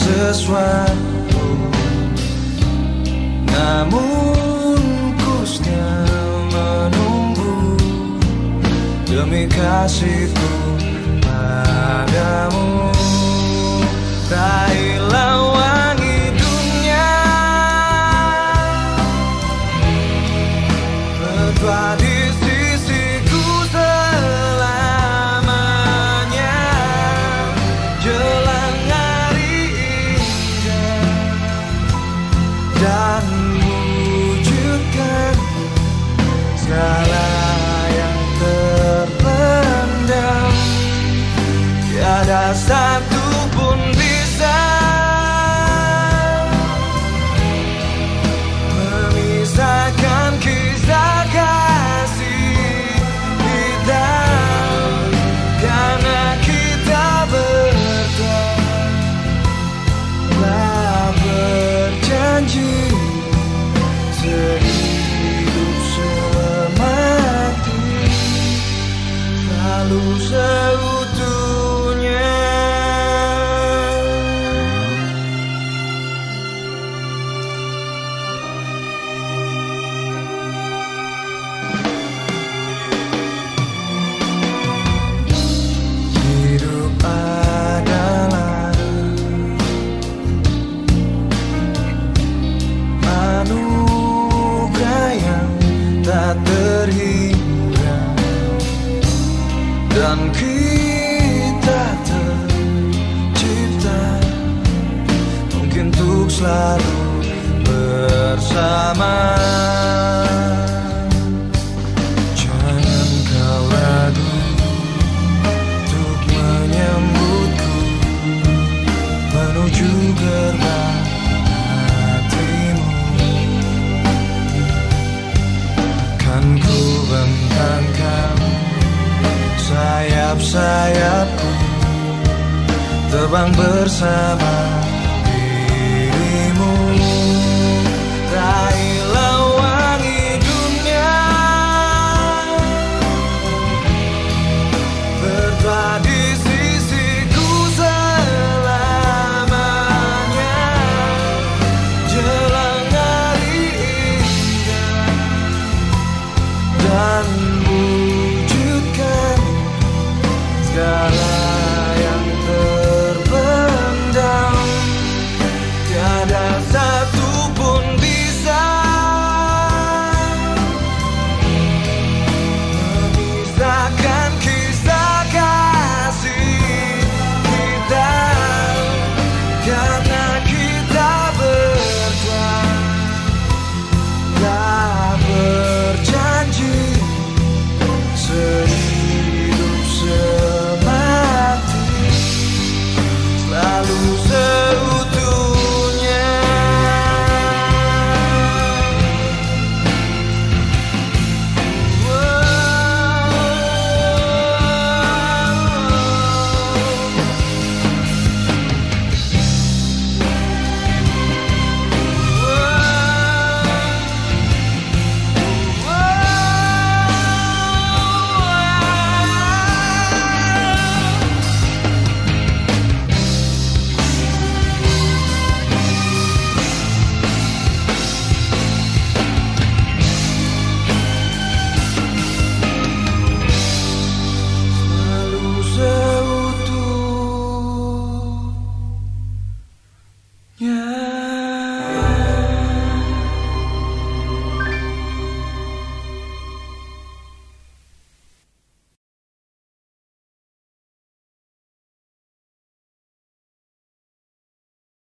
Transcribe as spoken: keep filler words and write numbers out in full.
sesuatu, namun kusnya menunggu demi kasihku padamu. Raihlah wangi dunia, bertua di sisiku selamanya. Jelang hari indah dan wujudkan segala yang terpendam. Tiada satu pun bisa memisahkan kisah kasih kita, karena kita berdua telah berjanji sehidup semati, selalu seutuhnya. Hidup adalah anugerah yang tak terhingga, dan kita tercipta mungkin untuk selalu bersama. Jangan kau ragu untuk menyambutku menuju gerbang hatimu. Kan ku bentangkan sayap-sayapku, terbang bersama dirimu. Raihlah wangi dunia, bertua di sisiku selamanya. Jelang hari indah dan wujudkan segala yang terpendam. Tiada satu pun bisa memisahkan kisah kasih kita, karena kita berdua telah berjanji sehidup semati, selalu seutuhnya. Selalu seutuhnya.